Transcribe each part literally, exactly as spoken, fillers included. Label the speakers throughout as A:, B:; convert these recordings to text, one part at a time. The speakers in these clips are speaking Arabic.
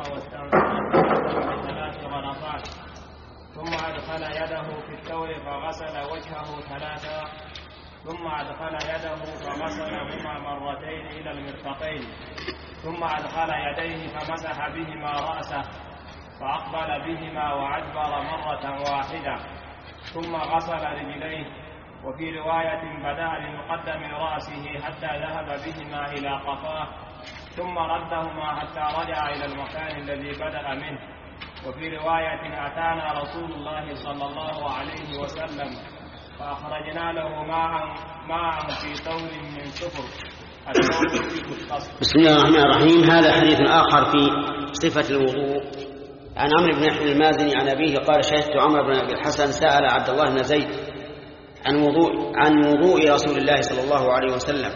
A: واستنثر بثلاث غرفات، ثم أدخل يده في الثور فغسل وجهه ثلاثا، ثم أدخل يده فغسلهما مرتين إلى المرفقين، ثم أدخل يديه فمسح بهما رأسه فأقبل بهما وأدبر مرة واحدة، ثم غسل رجليه. وفي رواية بدأ بمقدم رأسه حتى ذهب بهما إلى قفاه، ثم ردهما حتى رجع إلى المكان الذي بدأ منه. وفي رواية أتانا رسول الله صلى الله عليه وسلم فأخرجنا له ماء ماء في ثور من سفر.
B: بسم الله الرحمن الرحيم. هذا حديث آخر في صفة الوضوء عن عمرو بن يحيى المازني عن أبيه قال: شهدت عمر بن أبي الحسن سأل عبد الله بن زيد عن وضوء عن وضوء رسول الله صلى الله عليه وسلم،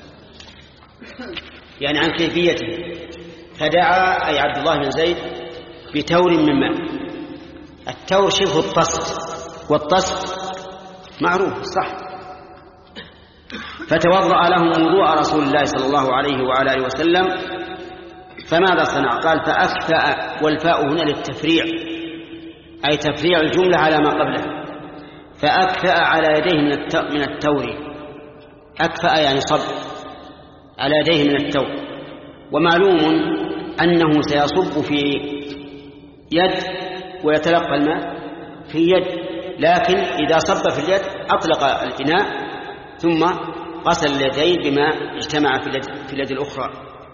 B: يعني عن كيفيته، فدعا أي عبد الله بن زيد بتور من ماء. التور شبه الطست، والطست معروف صح. فتوضأ لهم وضوء رسول الله صلى الله عليه وعلى آله وسلم. فماذا صنع؟ قال: فأكفأ، والفاء هنا للتفريع، أي تفريع الجملة على ما قبلها. فأكفأ على يديه من التور، أكفأ يعني صب على يديه من التور. ومعلوم أنه سيصب في يد ويتلقى الماء في يد، لكن إذا صب في اليد أطلق الإناء ثم غسل اليدين بما اجتمع في اليد, في اليد الأخرى.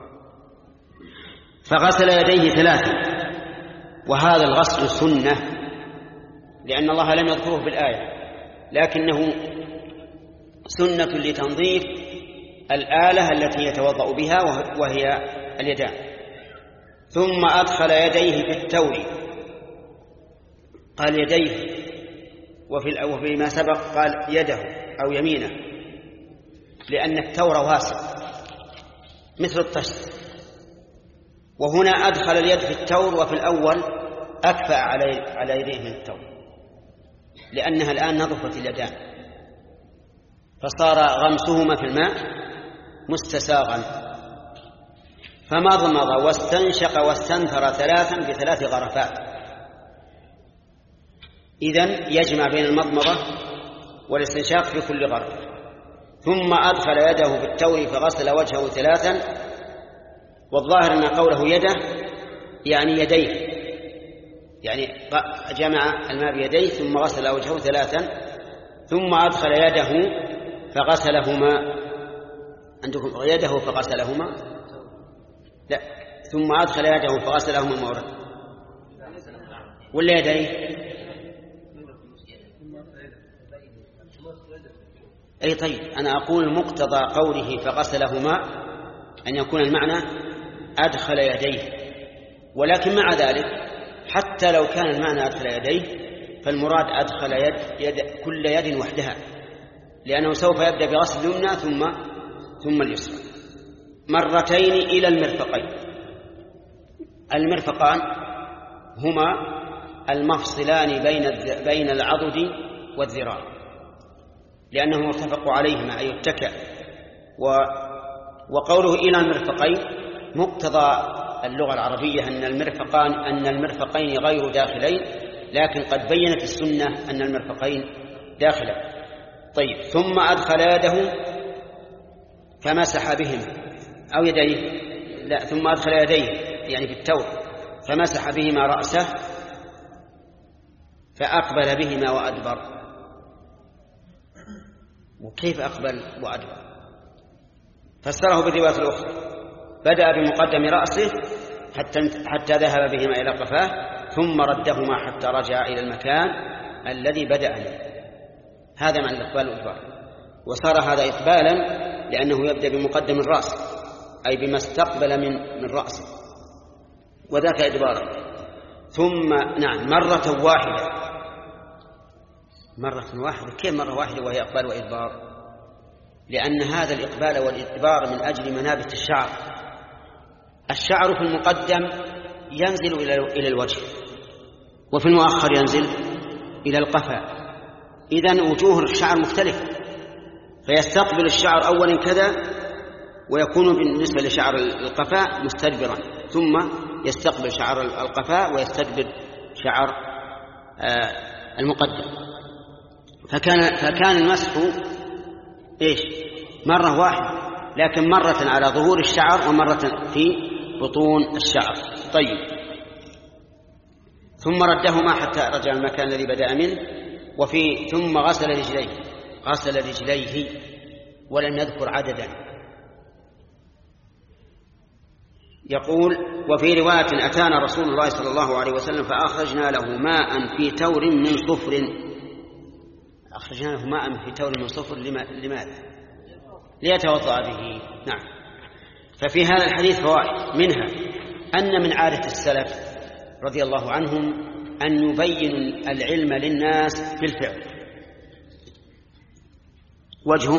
B: فغسل يديه ثلاثة، وهذا الغسل سنة لأن الله لم يذكره بالآية، لكنه سنة لتنظيف الآلة التي يتوضأ بها وهي اليدان. ثم أدخل يديه في التور، قال يديه، وفي ما سبق قال يده أو يمينه، لأن التور واسع مثل الطشت. وهنا أدخل اليد في التور، وفي الأول أكفأ على يديه من التور، لأنها الآن نظفت اليدان، فصار غمسهما في الماء مستساغا. فمضمض واستنشق واستنثر ثلاثا بثلاث غرفات. إذن يجمع بين المضمضة والاستنشاق في كل غرفة. ثم أدخل يده في التور فغسل وجهه ثلاثا، والظاهر أن قوله يده يعني يديه، يعني جمع الماء بيديه ثم غسل وجهه ثلاثا. ثم أدخل يده فغسلهما، عندكم يده فغسلهما؟ لا، ثم أدخل يده فغسلهما مرة، ولا يديه؟ أي طيب، أنا أقول مقتضى قوله فغسلهما أن يكون المعنى أدخل يديه، ولكن مع ذلك حتى لو كان المعنى أدخل يديه فالمراد أدخل يد, يد كل يد وحدها، لأنه سوف يبدأ بغسل اليمنى ثم ثم اليسرى مرتين إلى المرفقين. المرفقان هما المفصلان بين بين العضد والذراع، لأنه متفق عليهما أي اتكأ. وقوله إلى المرفقين مقتضى اللغة العربية أن المرفقان أن المرفقين غير داخلين، لكن قد بينت السنة أن المرفقين داخلا. طيب، ثم أدخل يده فمسح بهما أو يديه، لا، ثم أدخل يديه يعني في التور فمسح بهما رأسه فأقبل بهما وأدبر. وكيف أقبل وأدبر؟ فسره بالرواية الأخرى: بدأ بمقدم رأسه حتى, حتى ذهب بهما إلى قفاه، ثم ردهما حتى رجع إلى المكان الذي بدأ منه. هذا معنى الإقبال والإدبار. وصار هذا إقبالا لأنه يبدأ بمقدم الرأس، أي بما استقبل من من رأسه، وذاك إدبارا. ثم نعم مرة واحدة، مرة واحدة. كيف مرة واحدة وهي إقبال وإدبار؟ لأن هذا الإقبال والإدبار من أجل منابت الشعر. الشعر في المقدم ينزل إلى الوجه، وفي المؤخر ينزل إلى القفا. إذن وجوه الشعر مختلفة، فيستقبل الشعر أولا كذا ويكون بالنسبة لشعر القفاء مستدبرا، ثم يستقبل شعر القفاء ويستدبر شعر المقدم. فكان فكان المسح ايش؟ مرة واحدة، لكن مرة على ظهور الشعر ومرة في بطون الشعر. طيب، ثم ردهما حتى رجع المكان الذي بدأ منه. وفي ثم غسل رجليه، غسل رجليه ولم يذكر عددا. يقول: وفي رواية: أتانا رسول الله صلى الله عليه وسلم فأخرجنا له ماء في تور من صفر. أخرجنا له ماء في تور من صفر لماذا؟ ليتوضأ به. نعم. ففي هذا الحديث فوائد، منها أن من عادة السلف رضي الله عنهم أن يبينوا العلم للناس بالفعل. وجهه: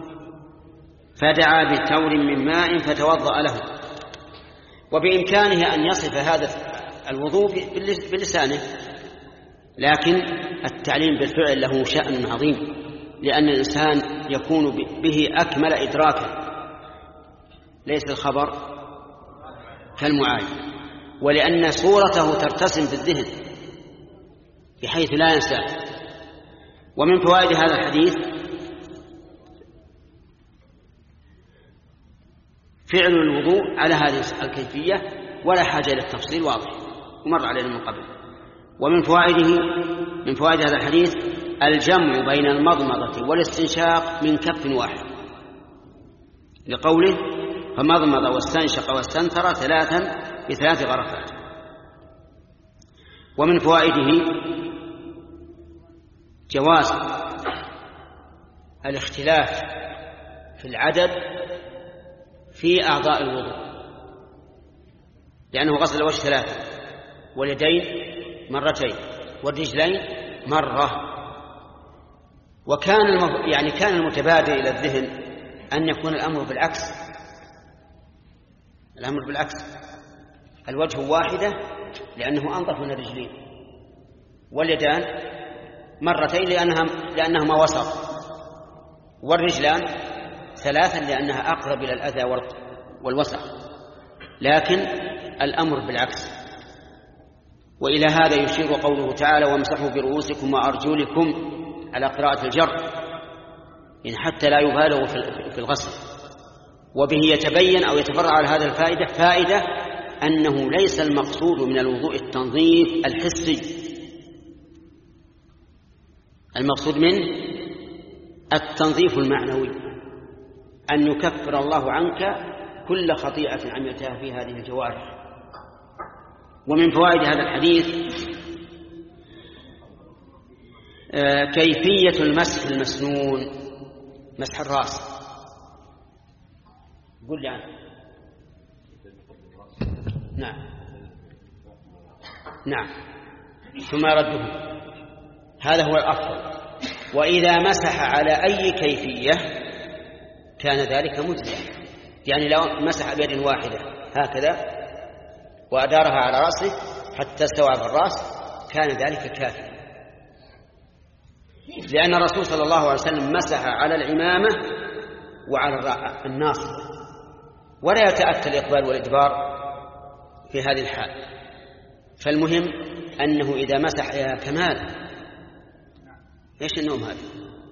B: فدعا بتور من ماء فتوضأ له. وبإمكانه أن يصف هذا الوضوء بلسانه، لكن التعليم بالفعل له شأن عظيم، لأن الإنسان يكون به أكمل إدراكا، ليس الخبر كالمعاين، ولأن صورته ترتسم في الذهن بحيث لا ينسى. ومن فوائد هذا الحديث فعل الوضوء على هذه الكيفية ولا حاجة للتفصيل، واضح ومر علينا من قبل. ومن فوائده من فوائد هذا الحديث الجمع بين المضمضة والاستنشاق من كف واحد، لقوله: فمضمض واستنشق واستنثر ثلاثا بثلاث غرفات. ومن فوائده جواز الاختلاف في العدد في أعضاء الوضوء، لأنه غسل الوجه ثلاثة، واليدين مرتين، والرجلين مرة. وكان المف... يعني كان المتبادر إلى الذهن أن يكون الأمر بالعكس، الأمر بالعكس، الوجه واحدة لأنه أنظف من الرجلين، واليدان مرتين لأنها لأنهما وسط، والرجلان ثلاثا لأنها أقرب إلى الأذى والوسخ. لكن الأمر بالعكس. وإلى هذا يشير قوله تعالى: وامسحوا برؤوسكم وأرجلكم، على قراءة الجر، إن حتى لا يبالغوا في الغسل. وبه يتبين أو يتفرع على هذا الفائدة فائدة أنه ليس المقصود من الوضوء التنظيف الحسي، المقصود منه التنظيف المعنوي، أن يكفر الله عنك كل خطيئة عملتها في هذه الجوارح. ومن فوائد هذا الحديث كيفية المسح المسنون، مسح الرأس. قل لي عنه. نعم نعم ثم رده، هذا هو الأفضل. وإذا مسح على أي كيفية كان ذلك مجزئا، يعني لو مسح بيد واحدة هكذا وأدارها على رأسه حتى استوى في الرأس كان ذلك كافيا، لأن الرسول صلى الله عليه وسلم مسح على العمامة وعلى الناصية، ولا يتأتى الإقبال والإدبار في هذه الحال. فالمهم أنه إذا مسح يا كمال. إيش النوم هذا؟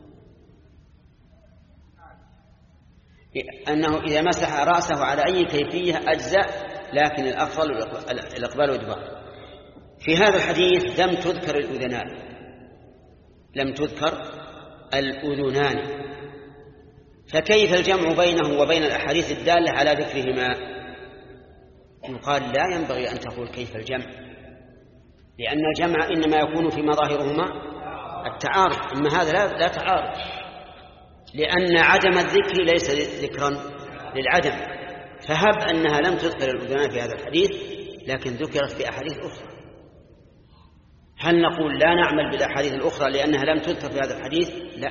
B: أنه إذا مسح رأسه على أي كيفية أجزأ، لكن الأفضل الإقبال والإدبار. في هذا الحديث لم تذكر الأذنان، لم تذكر الأذنان، فكيف الجمع بينه وبين الأحاديث الدالة على ذكرهما؟ يقال لا ينبغي أن تقول كيف الجمع، لأن الجمع إنما يكون في مظاهرهما التعارض، أما هذا لا, لا تعارض، لأن عدم الذكر ليس ذكرا للعدم. فهب أنها لم تذكر الأذنان في هذا الحديث لكن ذكرت في أحاديث أخرى، هل نقول لا نعمل بالأحاديث الأخرى لأنها لم تذكر في هذا الحديث؟ لا.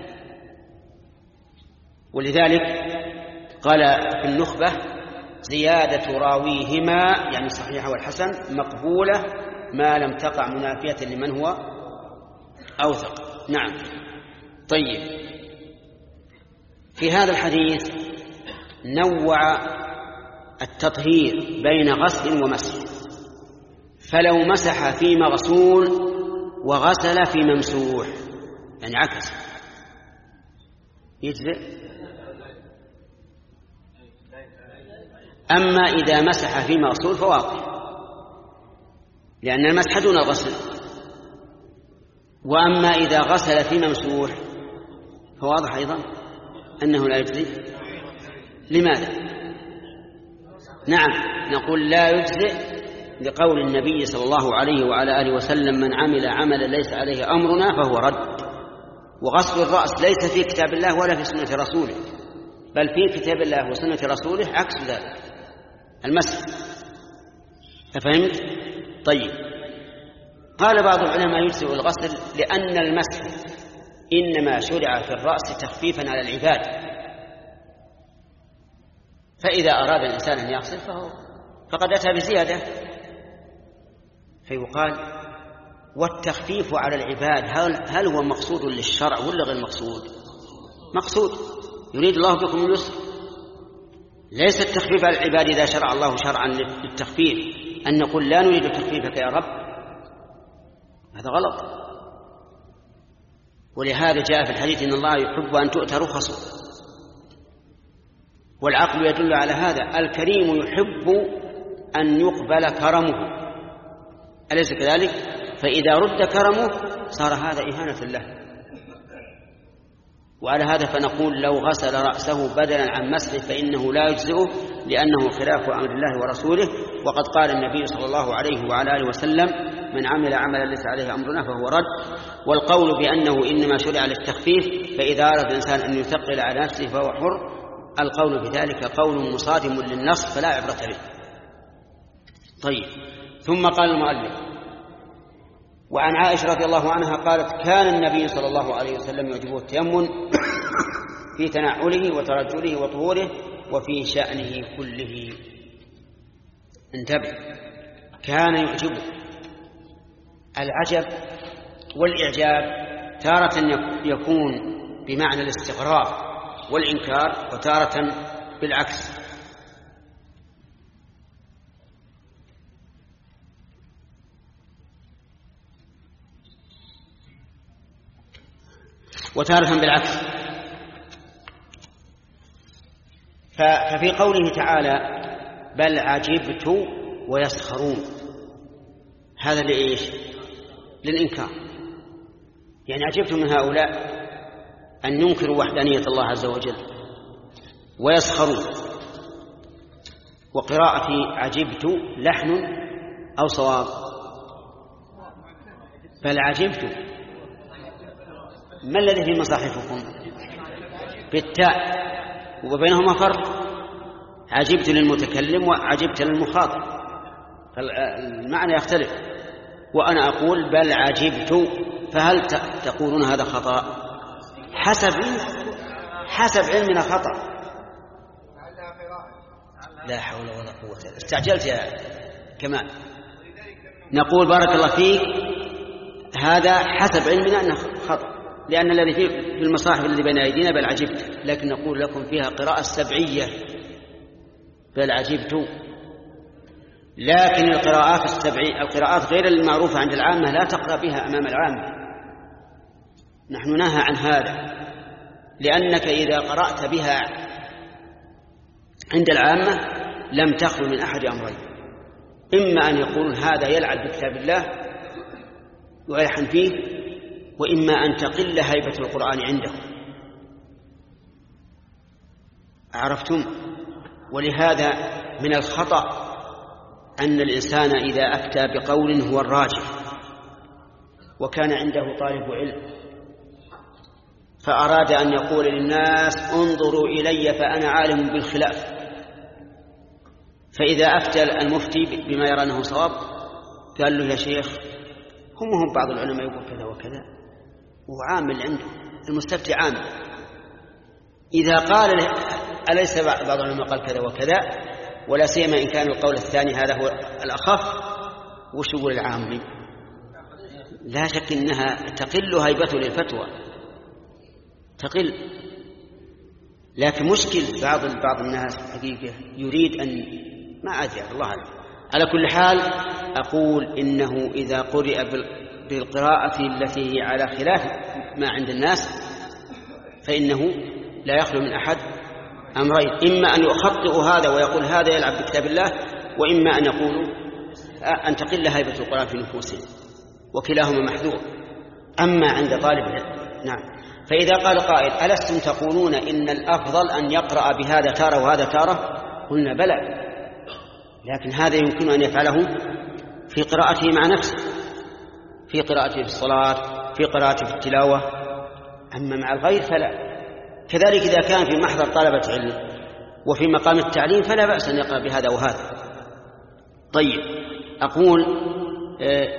B: ولذلك قال في النخبة: زيادة راويهما يعني صحيحة والحسن مقبولة ما لم تقع منافية لمن هو أوثق. نعم. طيب، في هذا الحديث نوع التطهير بين غسل ومسح، فلو مسح في مغسول وغسل في ممسوح يعني عكس يجزئ. أما إذا مسح في مغسول فواقع، لأن المسح دون الغسل. وأما إذا غسل في ممسوح فواضح أيضا أنه لا يجزئ. لماذا؟ نعم نقول لا يجزئ لقول النبي صلى الله عليه وعلى آله وسلم: من عمل عملا ليس عليه أمرنا فهو رد. وغسل الرأس ليس في كتاب الله ولا في سنة رسوله، بل في كتاب الله وسنة رسوله عكس ذلك المسح. أفهمت؟ طيب. قال بعض العلماء يجزئ الغسل لأن المسح إنما شرع في الرأس تخفيفا على العباد، فإذا أراد الإنسان أن يغسل فهو فقد أتى بزيادة، فيقال والتخفيف على العباد هل هو مقصود للشرع ولا غير مقصود؟ مقصود، يريد الله بكم اليسر، ليس التخفيف على العباد إذا شرع الله شرعا للتخفيف أن نقول لا نريد تخفيفك يا رب، هذا غلط. ولهذا جاء في الحديث إن الله يحب أن تؤتى رخصه، والعقل يدل على هذا. الكريم يحب أن يقبل كرمه، أليس كذلك؟ فإذا رد كرمه صار هذا إهانة له. وعلى هذا فنقول لو غسل رأسه بدلا عن مسحه فإنه لا يجزئه، لأنه خلاف أمر الله ورسوله. وقد قال النبي صلى الله عليه وعلى آله وسلم: من عمل عملا ليس عليه أمرنا فهو رد. والقول بأنه إنما شرع للتخفيف، فإذا أراد الإنسان أن يثقل على نفسه فهو حر، القول بذلك قول مصادم للنص فلا عبرة به. طيب. ثم قال المؤلف: وعن عائشة رضي الله عنها قالت: كان النبي صلى الله عليه وسلم يعجبه التيمم في تنعله وترجله وطهوره وفي شأنه كله. انتبه، كان يعجبه. العجب والإعجاب تارة يكون بمعنى الاستغراب والإنكار، وتارة بالعكس. وتارة بالعكس. ففي قوله تعالى: بل عجبت ويسخرون، هذا لإيش؟ للإنكار. يعني عجبت من هؤلاء أن ينكروا وحدانية الله عز وجل ويسخرون. وقراءة عجبت لحن أو صواب؟ بل عجبت. ما الذي في مصاحفكم؟ بالتاء، وبينهما فرق. عجبت للمتكلم وعجبت للمخاطب، فالمعنى يختلف. وأنا أقول بل عجبت، فهل تقولون هذا خطأ؟ حسب حسب علمنا خطأ. لا حول ولا قوة، استعجلت يا كمال. نقول بارك الله فيك، هذا حسب علمنا أنه خطأ، لأن الذي في المصاحف الذي بين أيدينا بل عجبت، لكن نقول لكم فيها قراءة سبعية بل عجبت. لكن القراءات السبعية، القراءات غير المعروفة عند العامة لا تقرأ بها أمام العامة. نحن نهى عن هذا، لأنك إذا قرأت بها عند العامة لم تخلو من أحد أمرين: إما أن يقولون هذا يلعب بكتاب الله ويلحن فيه، وإما أن تقل هيبة القرآن عندهم. عرفتم؟ ولهذا من الخطأ أن الإنسان إذا أفتى بقول هو الراجح وكان عنده طالب علم فأراد أن يقول للناس انظروا إلي فأنا عالم بالخلاف، فإذا أفتى المفتي بما يرى أنه صواب قال له يا شيخ هم هم بعض العلماء يقول كذا وكذا، وعامل عنده المستفتي عامل. إذا قال أليس بعض العلماء قال كذا وكذا، ولا سيما إن كان القول الثاني هذا هو الأخف، وش يقول العامي؟ لا شك إنها تقل هيبته للفتوى، تقل. لكن مشكل بعض بعض الناس حقيقة يريد أن ما أدري الله أعلم. على كل حال أقول إنه إذا قرئ بالقراءة التي هي على خلاف ما عند الناس فإنه لا يخلو من أحد أمرين: إما أن يخطئ هذا ويقول هذا يلعب بكتاب الله، وإما أن يقول أن تقل هيبة القرآن في نفوسهم، وكلاهما محذور. أما عند طالب العلم نعم. فإذا قال قائل: ألستم تقولون إن الأفضل أن يقرأ بهذا تارة وهذا تارة؟ قلنا بلى، لكن هذا يمكن أن يفعله في قراءته مع نفسه، في قراءته في الصلاة، في قراءته في التلاوة. أما مع الغير فلا. كذلك إذا كان في محضر طلبة علم وفي مقام التعليم فلا بأس أن يقرأ بهذا وهذا. طيب، أقول آه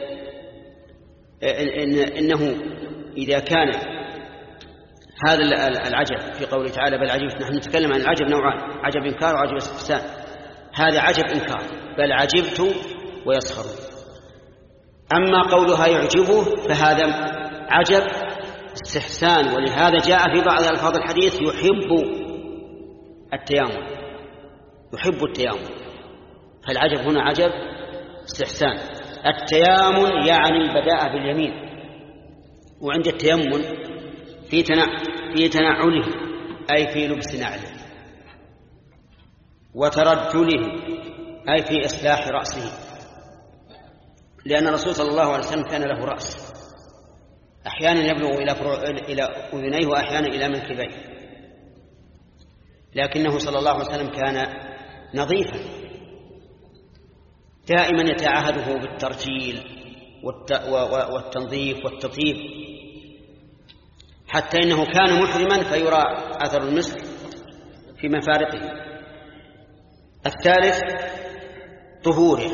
B: إن إنه إذا كان هذا العجب في قوله تعالى بل عجبت، نحن نتكلم عن العجب نوعان: عجب إنكار وعجب استحسان. هذا عجب إنكار، بل عجبت ويسخرون. أما قولها يعجبه فهذا عجب استحسان، ولهذا جاء في بعض ألفاظ الحديث يحب التيامن، يحب التيامن. فالعجب هنا عجب استحسان. التيامن يعني البداءة باليمين، وعند التيمن في في تنعله أي في لبس نعله، وترجله أي في إصلاح رأسه، لأن الرسول صلى الله عليه وسلم كان له رأس أحيانا يبلغ إلى أذنيه وأحيانا إلى منكبيه، لكنه صلى الله عليه وسلم كان نظيفا دائما يتعهده بالترجيل والتنظيف والتطيب، حتى إنه كان محرما فيرى أثر المسك في مفارقه. الثالث طهوره،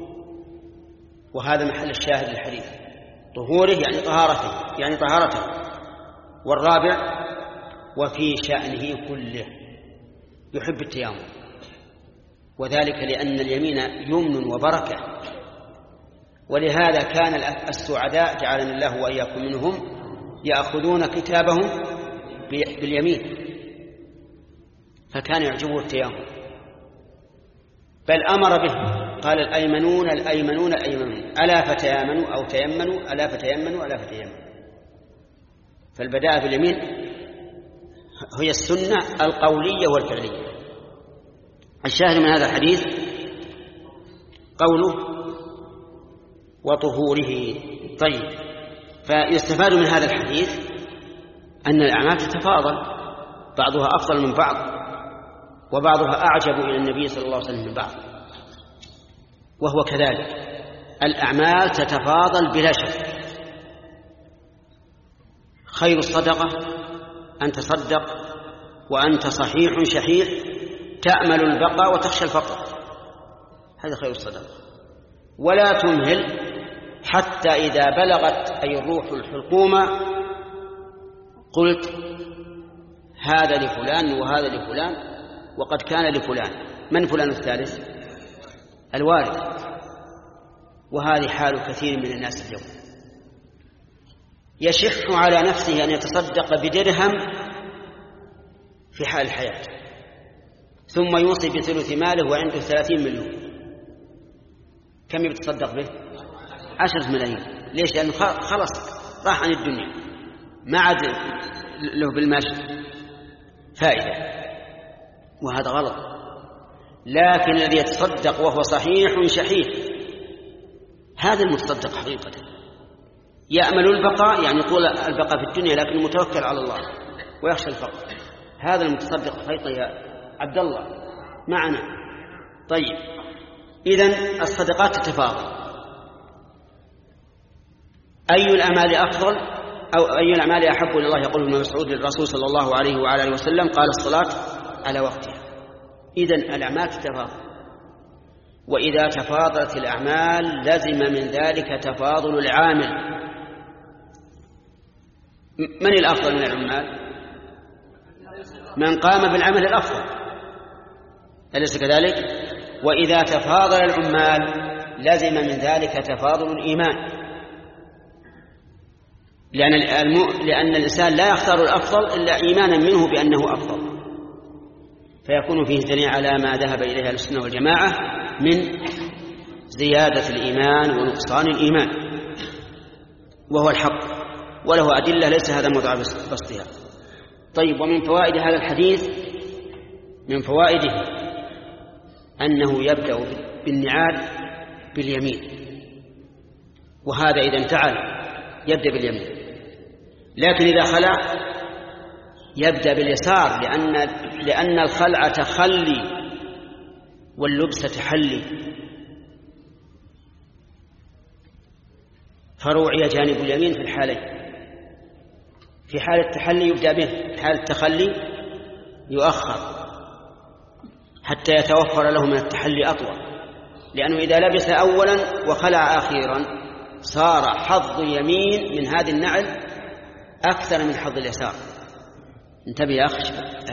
B: وهذا محل الشاهد للحديث، طهوره يعني طهارته، يعني طهارته. والرابع وفي شأنه كله يحب التيامن، وذلك لأن اليمين يمن وبركة، ولهذا كان السعداء جعلنا الله وإياكم منهم يأخذون كتابهم باليمين، فكان يعجبه التيامن، بل أمر به، قال الأيمنون الأيمنون الأيمنون ألا فتيامنوا أو تيمنوا ألا فتيمنوا ألا فتيمنوا. فالبداء باليمين هي السنة القولية والفعلية. الشاهد من هذا الحديث قوله وطهوره. طيب، فيستفاد من هذا الحديث أن الأعمال تتفاضل، بعضها أفضل من بعض، وبعضها أعجب إلى النبي صلى الله عليه وسلم من بعض، وهو كذلك. الأعمال تتفاضل بلا شك. خير الصدقة أن تصدق وأنت صحيح شحيح تأمل البقاء وتخشى الفقر، هذا خير الصدقة. ولا تمهل حتى إذا بلغت أي الروح الحلقومة قلت هذا لفلان وهذا لفلان وقد كان لفلان. من فلان الثالث؟ الوارث. وهذه حال كثير من الناس اليوم، يشح على نفسه أن يتصدق بدرهم في حال الحياة، ثم يوصي بثلث ماله وعنده ثلاثين مليون. كم يتصدق به؟ عشرة ملايين. ليش؟ لأنه خلص راح عن الدنيا، ما عاد له بالماشي فائدة، وهذا غلط. لكن الذي يتصدق وهو صحيح شحيح هذا المتصدق حقيقة، يأمل البقاء، يعني طول البقاء في الدنيا، لكن متوكل على الله ويخشى الفقر. هذا المتصدق حقيقة يا عبد الله معنا. طيب، إذن الصدقات تتفاضل. أي الأعمال أفضل أو أي الأعمال أحب إلى الله؟ يقول ابن مسعود للرسول صلى الله عليه وعلى آله وسلم: قال الصلاة على وقتها. إذن الأعمال تتفاضل، وإذا تفاضلت الأعمال لزم من ذلك تفاضل العامل. من الأفضل من العمال؟ من قام بالعمل الأفضل، أليس كذلك؟ وإذا تفاضل العمال لزم من ذلك تفاضل الإيمان، لأن, لأن الإنسان لا يختار الأفضل إلا إيمانا منه بأنه أفضل. فيكون فيه دليل على ما ذهب إليه أهل السنة والجماعة من زيادة الإيمان ونقصان الإيمان، وهو الحق، وله أدلة ليس هذا موضع بسطها. طيب، ومن فوائد هذا الحديث، من فوائده أنه يبدأ بالنعال باليمين، وهذا إذا انتعل يبدأ باليمين، لكن إذا خلع يبدأ باليسار، لأن لأن الخلع تخلي واللبس تحلي، فروعي جانب اليمين في الحالين. في حال التحلي يبدأ به، في حال التخلي يؤخر حتى يتوفر له من التحلي أطول، لأنه إذا لبس أولا وخلع أخيرا صار حظ يمين من هذه النعل أكثر من حظ اليسار. انتبه يا أخي.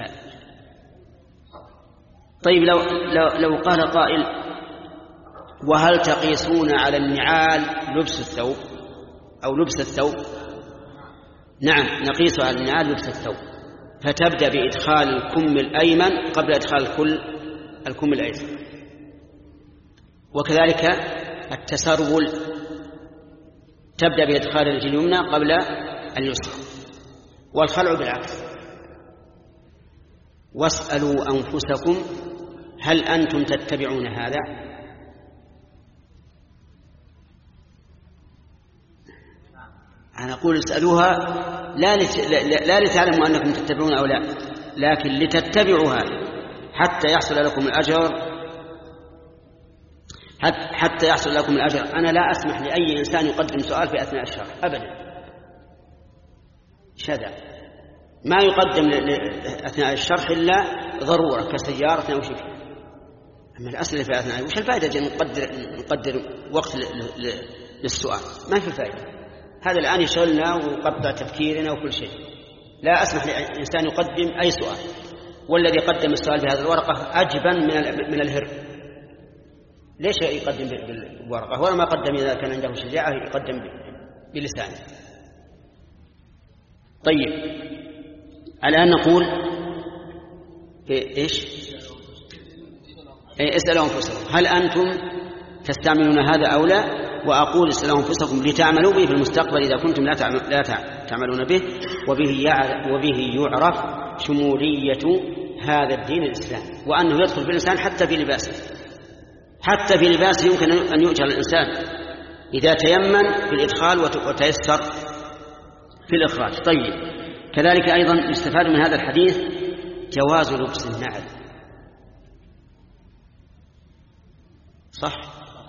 B: طيب، لو, لو, لو قال قائل: وهل تقيسون على النعال لبس الثوب أو لبس الثوب؟ نعم، نقيس على النعال لبس الثوب، فتبدأ بإدخال الكم الأيمن قبل إدخال الكل الكم الأيسر، وكذلك التسرول تبدأ بإدخال الرجل اليمنى قبل اليسرى، والخلع بالعكس. واسألوا أنفسكم هل أنتم تتبعون هذا؟ أنا أقول اسألوها لا, لت... لا لتعلموا أنكم تتبعون أو لا، لكن لتتبعوا هذا حتى يحصل لكم الأجر، حتى يحصل لكم الأجر. أنا لا أسمح لأي إنسان يقدم سؤال في أثناء الشرح أبدا، شذا ما يقدم أثناء الشرح إلا ضرورة كسيارة أو شيء. أما الأسئلة في أثناء، وش الفائدة نقدر نقدر وقت للسؤال؟ ما في فائدة. هذا الآن يشغلنا وقطع تفكيرنا وكل شيء. لا أسمح لإنسان يقدم أي سؤال، والذي قدم السؤال بهذه الورقة أجبن من من الهر. ليش يقدم بالورقة؟ ولا ما قدم إذا كان عنده شجاعة يقدم بلسانه. طيب، الآن نقول إيش؟ اسألوا أنفسكم هل أنتم تستعملون هذا أو لا؟ وأقول اسألوا أنفسكم لتعملوا به في المستقبل إذا كنتم لا تعملون به، وبه يعرف شمولية هذا الدين الإسلامي، وأنه يدخل في الإنسان حتى في لباسه. حتى في لباسه يمكن أن يؤجر الإنسان إذا تيمن في الإدخال وتيسر في الإخراج. طيب، كذلك أيضا يستفاد من هذا الحديث جواز لبس النعل. صح،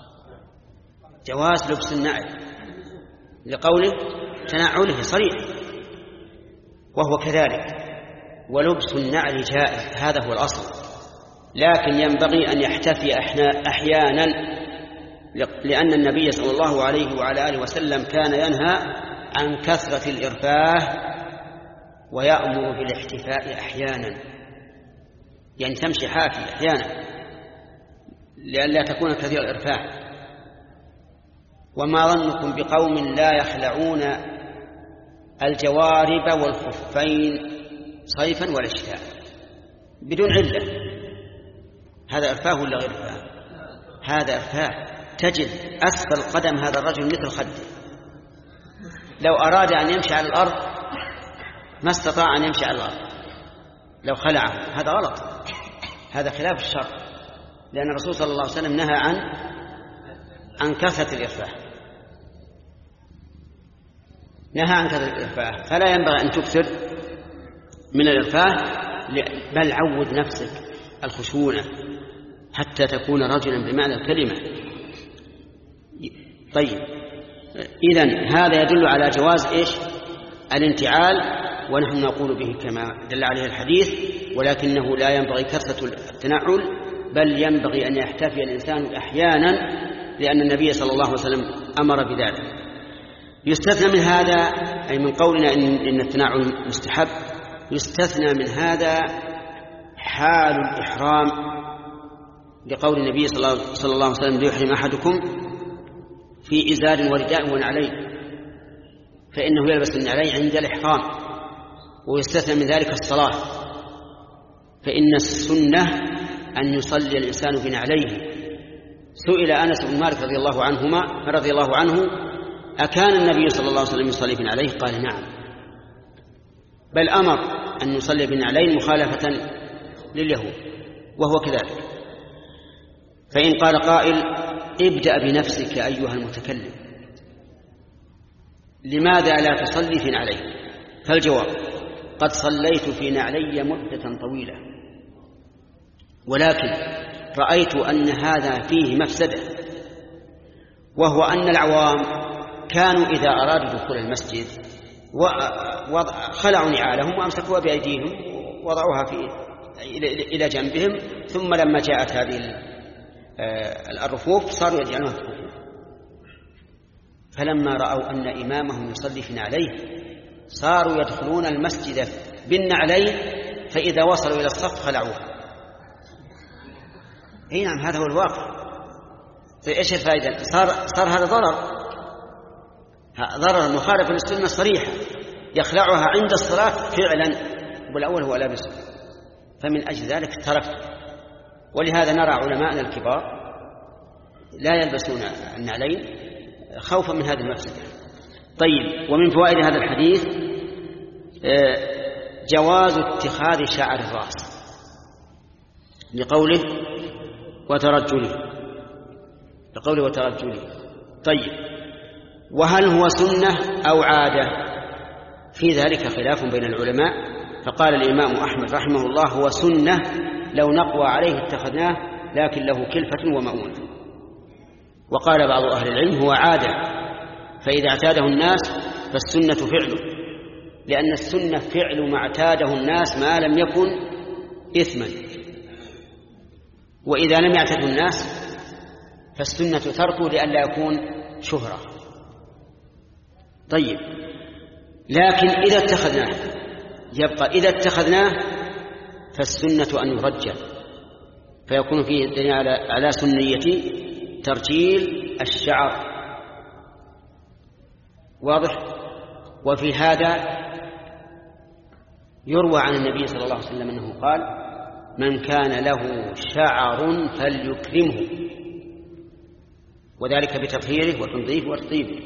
B: جواز لبس النعل لقوله تنعله صريح، وهو كذلك. ولبس النعل جائز، هذا هو الأصل، لكن ينبغي أن يحتفي أحيانا، لأن النبي صلى الله عليه وعلى آله وسلم كان ينهى عن كثرة الإرفاه ويأمر بالاحتفاء أحيانا، يعني تمشي حافي أحيانا لئلا تكون كثير الإرفاه. وما ظنكم بقوم لا يخلعون الجوارب والخفين صيفا ولا شتاء بدون علة؟ هذا إرفاه ولا غير إرفاه؟ هذا إرفاه. تجد أسفل قدم هذا الرجل مثل خده، لو أراد أن يمشي على الأرض ما استطاع أن يمشي على الأرض لو خلعه. هذا غلط، هذا خلاف الشرع، لأن الرسول صلى الله عليه وسلم نهى عن عن كثرة الإرفاه، نهى عن كثرة الإرفاه، فلا ينبغي أن تكثر من الإرفاه، بل عود نفسك الخشونة حتى تكون رجلا بمعنى الكلمة. طيب، إذن هذا يدل على جواز إيش؟ الانتعال، ونحن نقول به كما دل عليه الحديث، ولكنه لا ينبغي كثرة التنعل، بل ينبغي أن يحتفي الإنسان أحيانا، لأن النبي صلى الله عليه وسلم أمر بذلك. يستثنى من هذا، أي من قولنا إن التنعل مستحب، يستثنى من هذا حال الإحرام، لقول النبي صلى الله عليه وسلم ليحرم أحدكم في إزار ورداء ونعلين، فإنه يلبس النعلين عند الإحرام. ويستثنى من ذلك الصلاة، فإن السنة أن يصلي الإنسان بنعليه. سئل أنس بن مالك رضي الله عنهما رضي الله عنه: أكان النبي صلى الله عليه وسلم يصلي بنعليه؟ قال: نعم، بل أمر أن يصلي بنعلين مخالفة لليهود، وهو كذلك. فإن قال قائل: ابدأ بنفسك أيها المتكلم، لماذا لا تصلي في نعلين؟ فالجواب: قد صليت في نعلي مدة طويلة، ولكن رأيت أن هذا فيه مفسدة، وهو أن العوام كانوا إذا أرادوا دخول المسجد خلعوا نعالهم وأمسكوها بأيديهم ووضعوها في إلى جنبهم، ثم لما جاءت هذه الرفوف صاروا يجعلونها تكفوا. فلما رأوا أن إمامهم يصلي في نعليه صاروا يدخلون المسجد بالنعلين، فإذا وصلوا إلى الصف خلعوها. اي نعم، هذا هو الواقع. فايش الفائده؟ صار صار هذا ضرر ضرر مخالف للسنه الصريحه، يخلعها عند الصلاه فعلا، والاول هو لابسه. فمن اجل ذلك تركت. ولهذا نرى علماءنا الكبار لا يلبسون النعلين خوفا من هذه المفسده. طيب، ومن فوائد هذا الحديث جواز اتخاذ شعر الراس لقوله وترجله لقوله وترجله. طيب، وهل هو سنة أو عادة؟ في ذلك خلاف بين العلماء. فقال الإمام أحمد رحمه الله: هو سنة، لو نقوى عليه اتخذناه، لكن له كلفة ومؤونة. وقال بعض أهل العلم: هو عادة، فإذا اعتاده الناس فالسنة فعله، لأن السنة فعل ما اعتاده الناس ما لم يكن إثما، وإذا لم يعتد الناس فالسنة تركه لئلا يكون شهرة. طيب، لكن إذا اتخذناه يبقى إذا اتخذناه فالسنة أن يرجل، فيكون فيه الدليل على سنية ترجيل الشعر. واضح؟ وفي هذا يروى عن النبي صلى الله عليه وسلم أنه قال: من كان له شعر فليكرمه، وذلك بتطهيره وتنظيفه وتطيبه.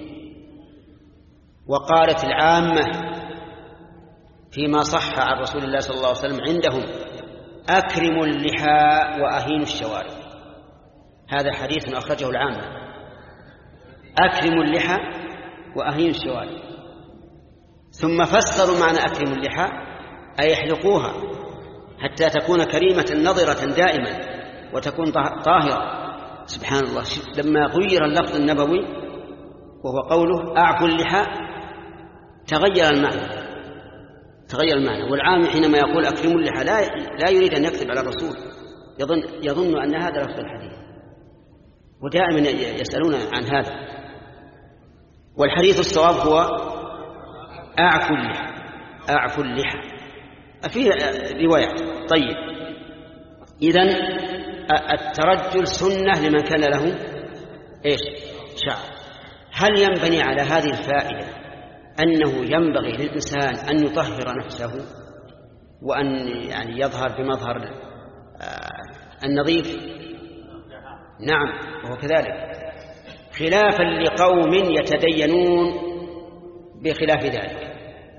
B: وقالت العامة فيما صح عن رسول الله صلى الله عليه وسلم عندهم: أكرموا اللحى وأهينوا الشوارب. هذا حديث أخرجه العامة: أكرموا اللحى وأهينوا الشوارب. ثم فسروا معنى أكرموا اللحى أي يحلقوها حتى تكون كريمة نضرة دائما وتكون طاهرة. سبحان الله، لما غير اللفظ النبوي وهو قوله أعفوا اللحى تغير المعنى تغير المعنى والعام حينما يقول أكرموا اللحى لا, لا يريد أن يكذب على الرسول، يظن, يظن أن هذا لفظ الحديث، ودائما يسألون عن هذا. والحديث الصواب هو أعفوا اللحى أعفوا اللحى فيه رواية. طيب، إذن الترجل سنة لمن كان له إيش؟ شعر. هل ينبني على هذه الفائدة أنه ينبغي للإنسان أن يطهر نفسه وأن يعني يظهر بمظهر النظيف؟ نعم، وهو كذلك، خلافا لقوم يتدينون بخلاف ذلك.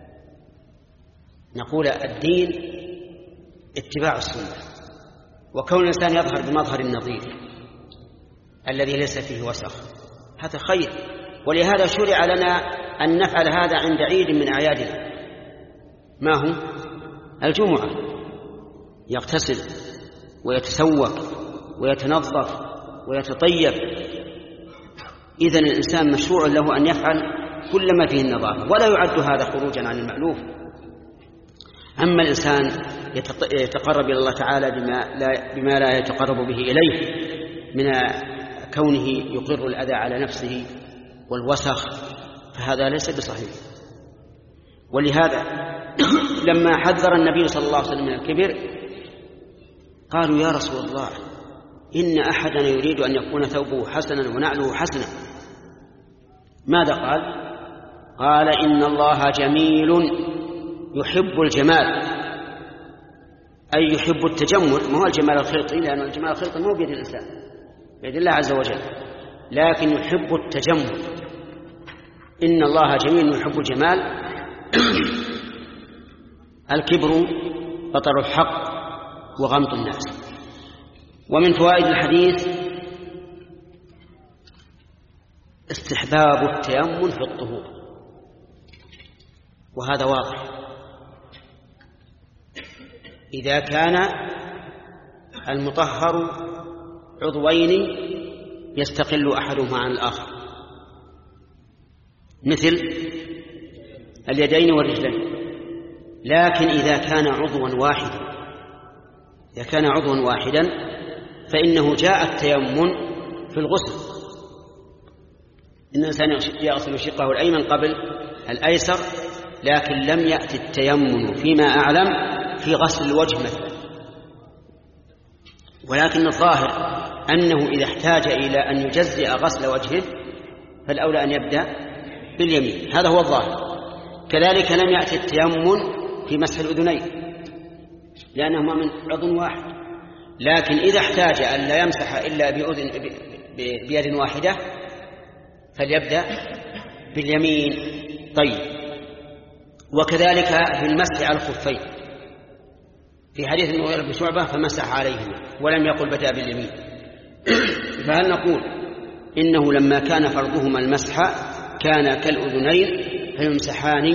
B: نقول الدين اتباع السنة، وكون الإنسان يظهر بمظهر النظيف الذي ليس فيه وسخ هذا خير. ولهذا شرع لنا أن نفعل هذا عند عيد من أعيادنا، ما هو؟ الجمعة، يغتسل ويتسوق ويتنظف ويتطيب. إذن الإنسان مشروع له أن يفعل كل ما فيه النظافة، ولا يعد هذا خروجا عن المألوف. أما الإنسان يتقرب إلى الله تعالى بما لا, بما لا يتقرب به إليه من كونه يقر الأذى على نفسه والوسخ، فهذا ليس بصحيح. ولهذا لما حذر النبي صلى الله عليه وسلم من الكبر قالوا: يا رسول الله، إن أحدنا يريد أن يكون ثوبه حسنا ونعله حسنا. ماذا قال؟ قال: إن الله جميل يحب الجمال. أي يحب التجمل، ما هو الجمال الخلقي، لأن الجمال الخلقي مو بيد الإنسان، بيد الله عز وجل، لكن يحب التجمل. إن الله جميل يحب الجمال. الكبر بطر الحق وغمط الناس. ومن فوائد الحديث استحباب التيمم في الطهور، وهذا واضح إذا كان المطهر عضوين يستقل أحدهما عن الآخر، مثل اليدين والرجلين. لكن إذا كان عضوا واحدا إذا كان عضوا واحدا فإنه جاء التيمم في الغسل. إن الإنسان يغسل شقه الأيمن قبل الأيسر، لكن لم يأتي التيمم فيما أعلم في غسل الوجه مثلا. ولكن الظاهر أنه إذا احتاج إلى أن يجزئ غسل وجهه فالأولى أن يبدأ باليمين، هذا هو الظاهر. كذلك لم يأتي التيمم في مسح الأذنين لأنهما من عضو واحد، لكن إذا احتاج أن لا يمسح إلا بأذن بيد واحدة فليبدأ باليمين. طيب، وكذلك في المسح على الخفين في حديث المغيرة بن شعبة فمسح عليهما ولم يقل بدأ باليمين. فهل نقول إنه لما كان فرضهما المسح كان كالأذنين فيمسحان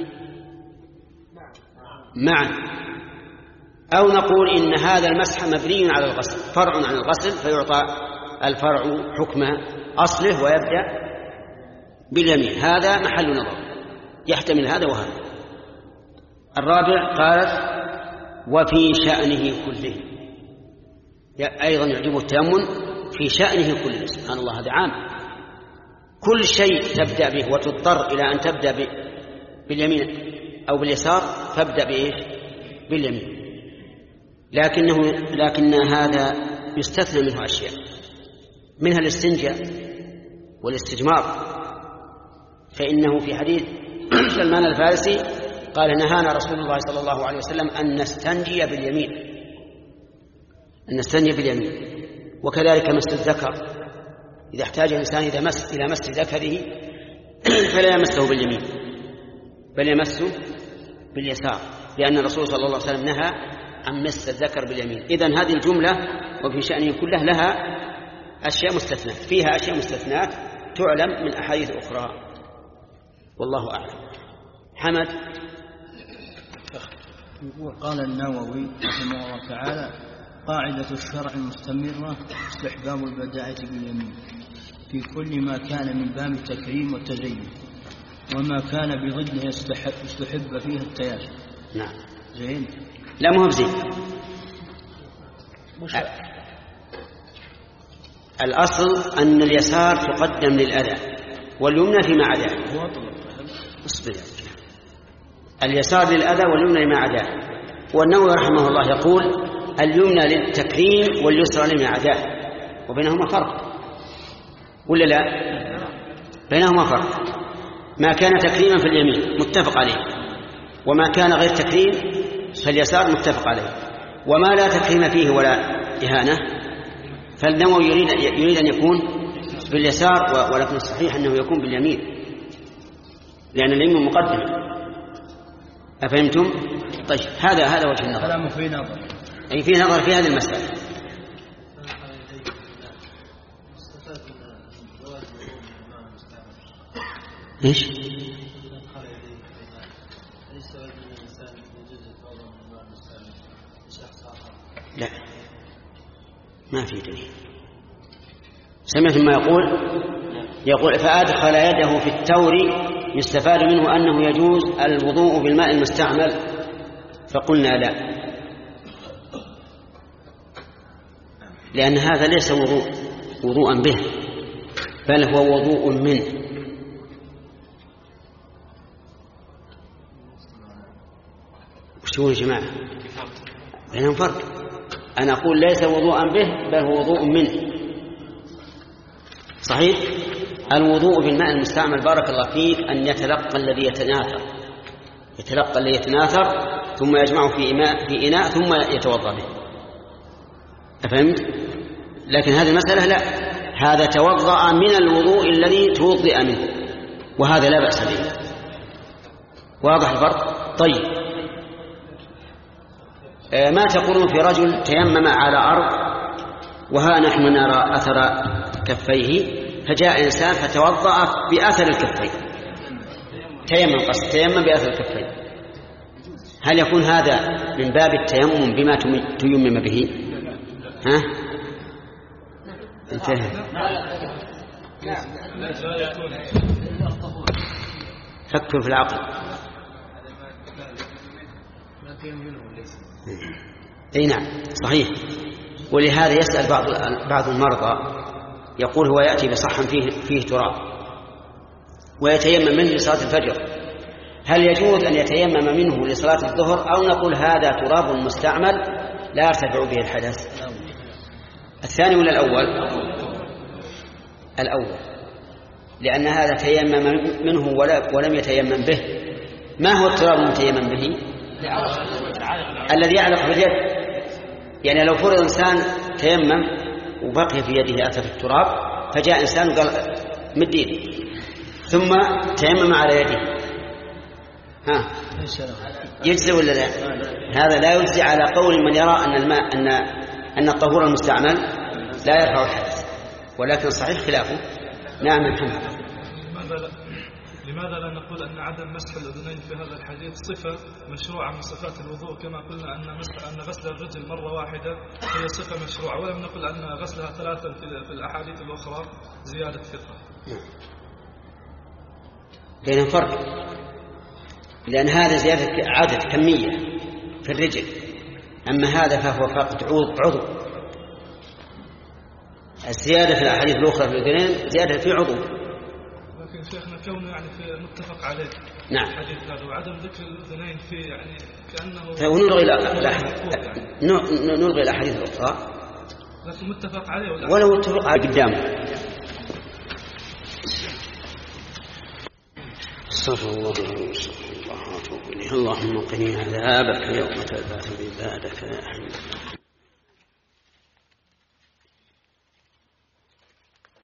B: معا، أو نقول إن هذا المسح مبني على الغسل فرع عن الغسل فيعطى الفرع حكم أصله ويبدأ باليمين؟ هذا محل نظر، يحتمل هذا وهذا. الرابع قالت وفي شأنه كله، أيضا يعجب التيمم في شأنه كله. سبحان الله، هذا عام، كل شيء تبدأ به وتضطر إلى أن تبدأ باليمين أو باليسار فابدأ بإيش؟ باليمين. لكنه لكن هذا يستثنى منه أشياء، منها الاستنجاء والاستجمار، فإنه في حديث سلمان الفارسي قال نهانا رسول الله صلى الله عليه وسلم أن نستنجي باليمين أن نستنجي باليمين وكذلك مس الذكر، إذا احتاج الإنسان إذا مس إلى مس ذكره فلا يمسه باليمين بل يمسه باليسار، لأن الرسول صلى الله عليه وسلم نهى عن مس الذكر باليمين. إذن هذه الجملة وفي شأنه كله لها أشياء مستثنات، فيها أشياء مستثنات تعلم من أحاديث أخرى، والله أعلم. حمد.
C: قال النووي رحمه الله تعالى قاعدة الشرع المستمرة استحباب البداءة باليمين في كل ما كان من باب التكريم والتزين، وما كان بضده يستحب, يستحب فيه التياسر.
B: نعم.
C: زين؟
B: لا مو بزين. الأصل أن اليسار تقدم للأذى واليمنى فيما عداه. اصبر. اليسار للأذى واليمنى لما عداه. والنووي رحمه الله يقول اليمنى للتكريم واليسرى لما عداه، وبينهما فرق ولا لا؟ بينهما فرق. ما كان تكريما في اليمين متفق عليه، وما كان غير تكريم فاليسار متفق عليه، وما لا تكريم فيه ولا إهانة فالنووي يريد, يريد أن يكون باليسار، ولكن الصحيح أنه يكون باليمين لأن اليمين مقدم. أفهمتم؟ طيب، هذا هذا وجه النظر.
C: كلام في نظر
B: أي في نظر في هذه المسألة. إيش؟ لا، ما في دليل. سمعت ما يقول يقول فأدخل يده في التور يستفاد منه أنه يجوز الوضوء بالماء المستعمل، فقلنا لا، لأن هذا ليس وضوء وضوءا به بل هو وضوء منه. شو يا جماعة؟ بينهم فرق. أنا أقول ليس وضوءا به بل هو وضوء منه. صحيح؟ الوضوء بالماء المستعمل بارك الله فيك أن يتلقى الذي يتناثر يتلقى اللي يتناثر ثم يجمعه في إناء, في إناء ثم يتوضأ به. أفهمت؟ لكن هذه المسألة لا، هذا توضأ من الوضوء الذي توضئ منه، وهذا لا بأس به. واضح الفرق؟ طيب، ما تقولون في رجل تيمم على أرض وها نحن نرى أثر كفيه، فجاء إنسان فتوضأ بأثر الكفين، تيمم قصد تيمم بأثر الكفين، هل يكون هذا من باب التيمم بما تيمم به؟ ها؟ انتهى. فكر في العقل. اي نعم صحيح. ولهذا يسأل بعض بعض المرضى يقول هو يأتي بصحن فيه فيه تراب ويتيمم منه لصلاة الفجر، هل يجوز أن يتيمم منه لصلاة الظهر أو نقول هذا تراب مستعمل لا يرتفع به الحدث؟ الثاني ولا الأول؟ الأول، لأن هذا تيمم منه ولم يتيمم به. ما هو التراب المتيمم به؟ الذي يعلق باليد. يعني لو فرض إنسان تيمم وبقي في يده أثر التراب فجاء إنسان وقال مدين ثم تيمم على يده، ها يجزي ولا لا؟ هذا لا يجزي على قول من يرى أن الماء أن أن الطهور المستعمل لا يرفع الحدث، ولكن صحيح خلافه. نعم محمد.
D: لماذا لا نقول أن عدم مسح الأذنين في هذا الحديث صفة مشروعة من صفات الوضوء، كما قلنا أن مسح أن غسل الرجل مرة واحدة هي صفة مشروعة، ولم نقل أن غسلها ثلاثا في الأحاديث الأخرى زيادة ثقة؟
B: بين فرق، لأن هذا زيادة عدد كمية في الرجل، أما هذا فهو فقط عضو. الزيادة في الأحاديث الأخرى في الأذنين زيادة في عضو.
D: لكن شيخنا كونه يعني في متفق عليه
B: نعم
D: الحديث هذا وعدم ذكر الأذنين في يعني كأنه
B: فنلغي نلغي الأحاديث الأخرى
D: لكن متفق عليه
B: ولو اتفق على قدامه. استغفر الله اللهم قني عذابك يوم تبعث عبادك يا حي.